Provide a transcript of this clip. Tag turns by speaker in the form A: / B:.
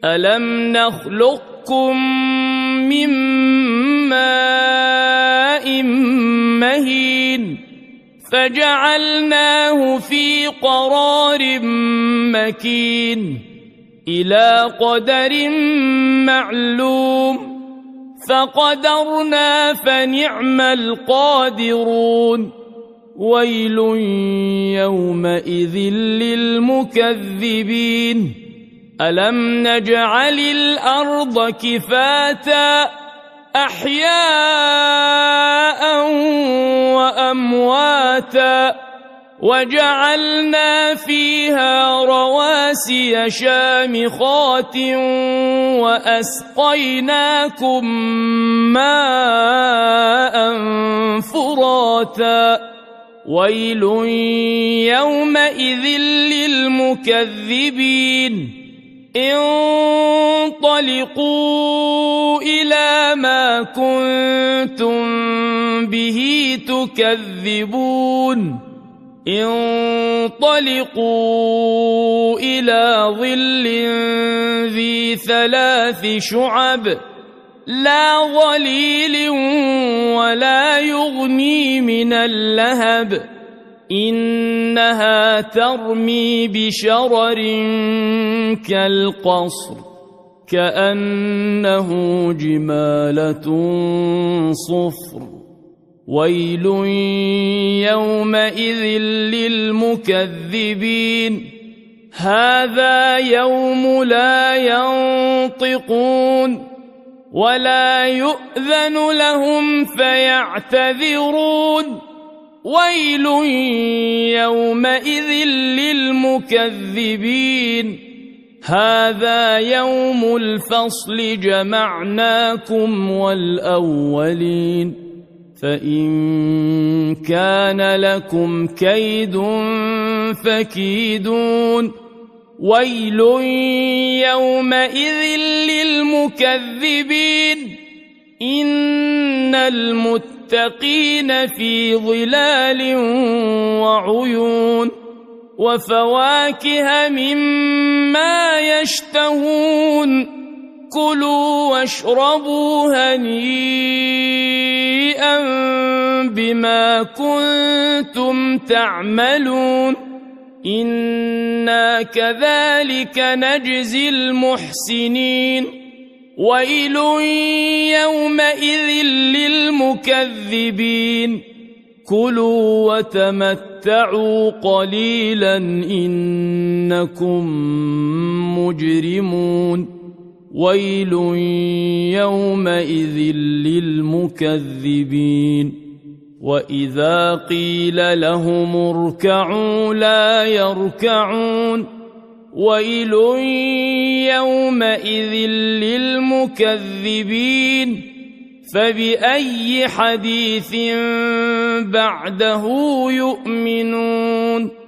A: ألم نخلقكم من ماء مهين فجعلناه في قرار مكين إلى قدر معلوم فقدرنا فنعم القادرون ويل يومئذ للمكذبين ألم نجعل الأرض كفاتا أحياء وأمواتا وجعلنا فيها رواسي شامخات وأسقيناكم ماء فراتا ويل يومئذ للمكذبين انطلقوا إلى ما كنتم به تكذبون انطلقوا إلى ظل ذي 3 شعب لا ظليل ولا يغني من اللهب إنها ترمي بشرر كالقصر كأنه جمالة صفر ويل يومئذ للمكذبين هذا يوم لا ينطقون ولا يؤذن لهم فيعتذرون ويل يومئذ للمكذبين هذا يوم الفصل جمعناكم والأولين فإن كان لكم كيد فكيدون ويل يومئذ للمكذبين إن المتقين في ظلال وعيون وفواكه مما يشتهون كلوا واشربوا هنيئا بما كنتم تعملون إنا كذلك نجزي المحسنين ويل يومئذ للمكذبين كلوا وتمتعوا قليلا إنكم مجرمون ويل يومئذ للمكذبين وإذا قيل لهم اركعوا لا يركعون ويل يومئذ للمكذبين فبأي حديث بعده يؤمنون